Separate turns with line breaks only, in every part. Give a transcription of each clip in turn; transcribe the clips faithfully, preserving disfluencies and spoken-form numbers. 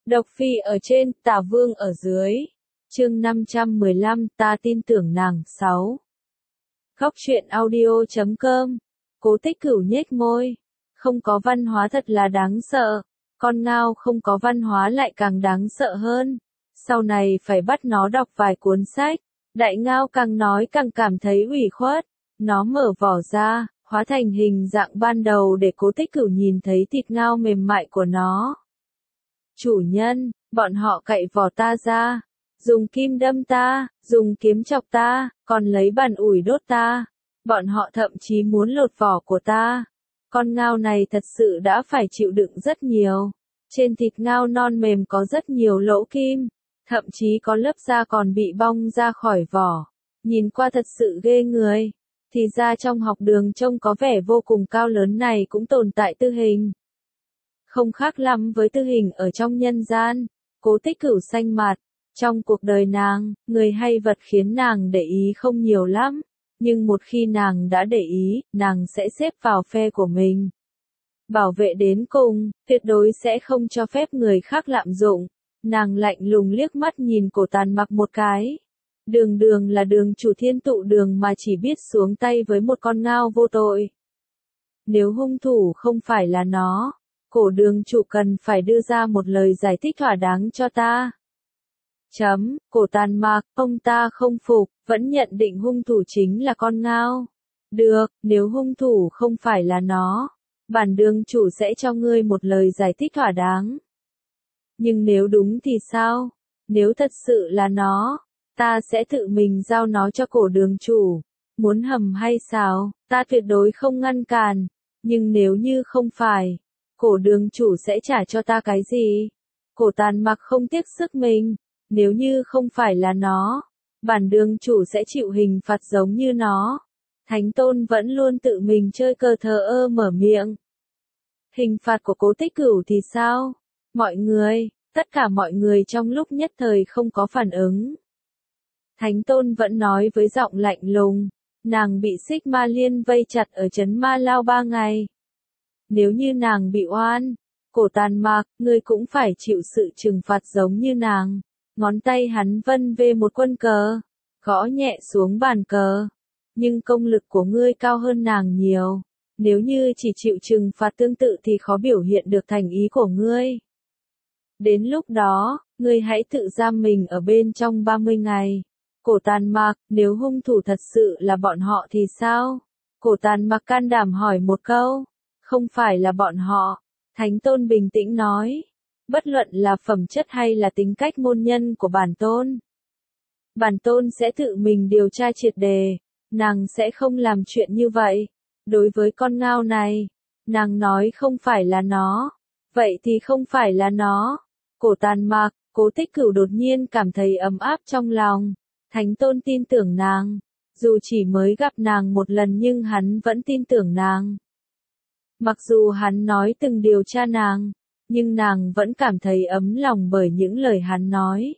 Độc Phi ở trên, Tả Vương ở dưới. Chương năm trăm mười lăm, ta tin tưởng nàng. sáu. Góc truyện audio chấm com. Cố Tích Cửu nhếch môi. Không có văn hóa thật là đáng sợ. Con ngao không có văn hóa lại càng đáng sợ hơn. Sau này phải bắt nó đọc vài cuốn sách. Đại ngao càng nói càng cảm thấy ủy khuất. Nó mở vỏ ra, hóa thành hình dạng ban đầu để Cố Tích Cửu nhìn thấy thịt ngao mềm mại của nó. Chủ nhân, bọn họ cậy vỏ ta ra, dùng kim đâm ta, dùng kiếm chọc ta, còn lấy bàn ủi đốt ta. Bọn họ thậm chí muốn lột vỏ của ta. Con ngao này thật sự đã phải chịu đựng rất nhiều. Trên thịt ngao non mềm có rất nhiều lỗ kim, thậm chí có lớp da còn bị bong ra khỏi vỏ. Nhìn qua thật sự ghê người. Thì ra trong học đường trông có vẻ vô cùng cao lớn này cũng tồn tại tư hình. Không khác lắm với tư hình ở trong nhân gian. Cố Tích Cửu xanh mặt. Trong cuộc đời nàng, người hay vật khiến nàng để ý không nhiều lắm. Nhưng một khi nàng đã để ý, nàng sẽ xếp vào phe của mình. Bảo vệ đến cùng, tuyệt đối sẽ không cho phép người khác lạm dụng. Nàng lạnh lùng liếc mắt nhìn Cổ Tàn Mặc một cái. Đường đường là đường chủ Thiên Tụ Đường mà chỉ biết xuống tay với một con ngao vô tội. Nếu hung thủ không phải là nó, Cổ đường chủ cần phải đưa ra một lời giải thích thỏa đáng cho ta. Chấm, Cổ Tàn Mặc, ông ta không phục, vẫn nhận định hung thủ chính là con ngao. Được, nếu hung thủ không phải là nó, bản đường chủ sẽ cho ngươi một lời giải thích thỏa đáng. Nhưng nếu đúng thì sao? Nếu thật sự là nó, ta sẽ tự mình giao nó cho Cổ đường chủ. Muốn hầm hay xào, ta tuyệt đối không ngăn cản. Nhưng nếu như không phải, Cổ đường chủ sẽ trả cho ta cái gì? Cổ Tàn Mặc không tiếc sức mình. Nếu như không phải là nó, bản đường chủ sẽ chịu hình phạt giống như nó. Thánh Tôn vẫn luôn tự mình chơi cờ thờ ơ mở miệng. Hình phạt của Cố Tích Cửu thì sao? Mọi người, tất cả mọi người trong lúc nhất thời không có phản ứng. Thánh Tôn vẫn nói với giọng lạnh lùng, nàng bị Xích Ma Liên vây chặt ở trấn Ma Lao ba ngày. Nếu như nàng bị oan, Cổ Tàn Mặc, ngươi cũng phải chịu sự trừng phạt giống như nàng. Ngón tay hắn vân về một quân cờ, gõ nhẹ xuống bàn cờ. Nhưng công lực của ngươi cao hơn nàng nhiều. Nếu như chỉ chịu trừng phạt tương tự thì khó biểu hiện được thành ý của ngươi. Đến lúc đó, ngươi hãy tự giam mình ở bên trong ba mươi ngày. Cổ Tàn Mặc, nếu hung thủ thật sự là bọn họ thì sao? Cổ Tàn Mặc can đảm hỏi một câu. Không phải là bọn họ. Thánh Tôn bình tĩnh nói. Bất luận là phẩm chất hay là tính cách môn nhân của bản tôn. Bản tôn sẽ tự mình điều tra triệt đề. Nàng sẽ không làm chuyện như vậy. Đối với con ngao này, nàng nói không phải là nó. Vậy thì không phải là nó. Cổ Tàn Mặc, Cố Tích Cửu đột nhiên cảm thấy ấm áp trong lòng. Thánh Tôn tin tưởng nàng. Dù chỉ mới gặp nàng một lần nhưng hắn vẫn tin tưởng nàng. Mặc dù hắn nói từng điều tra nàng, nhưng nàng vẫn cảm thấy ấm lòng bởi những lời hắn nói.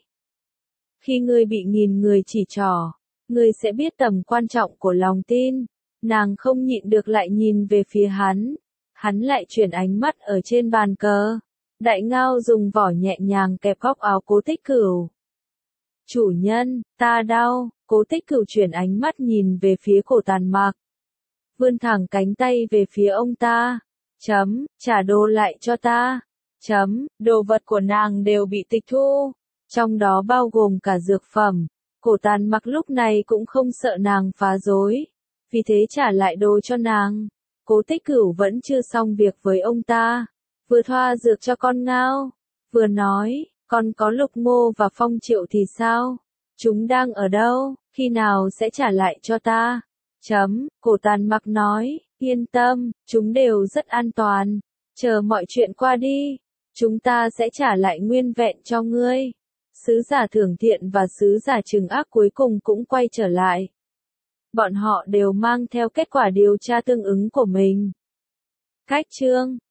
Khi ngươi bị nghìn người chỉ trỏ, ngươi sẽ biết tầm quan trọng của lòng tin. Nàng không nhịn được lại nhìn về phía hắn. Hắn lại chuyển ánh mắt ở trên bàn cờ. Đại ngao dùng vỏ nhẹ nhàng kẹp góc áo Cố Tích Cửu. Chủ nhân, ta đau. Cố Tích Cửu chuyển ánh mắt nhìn về phía Cổ Tàn Mặc. Vươn thẳng cánh tay về phía ông ta. Chấm, trả đồ lại cho ta. Chấm, đồ vật của nàng đều bị tịch thu. Trong đó bao gồm cả dược phẩm. Cổ Tàn Mặc lúc này cũng không sợ nàng phá rối. Vì thế trả lại đồ cho nàng. Cố Tích Cửu vẫn chưa xong việc với ông ta. Vừa thoa dược cho con ngao. Vừa nói, còn có Lục Ngô và Phong Triệu thì sao? Chúng đang ở đâu? Khi nào sẽ trả lại cho ta? Chấm, Cổ Tàn Mặc nói, yên tâm, chúng đều rất an toàn. Chờ mọi chuyện qua đi. Chúng ta sẽ trả lại nguyên vẹn cho ngươi. Sứ giả thưởng thiện và sứ giả trừng ác cuối cùng cũng quay trở lại. Bọn họ đều mang theo kết quả điều tra tương ứng của mình. Cách chương